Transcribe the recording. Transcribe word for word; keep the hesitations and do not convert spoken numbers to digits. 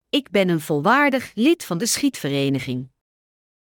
Ik ben een volwaardig lid van de schietvereniging.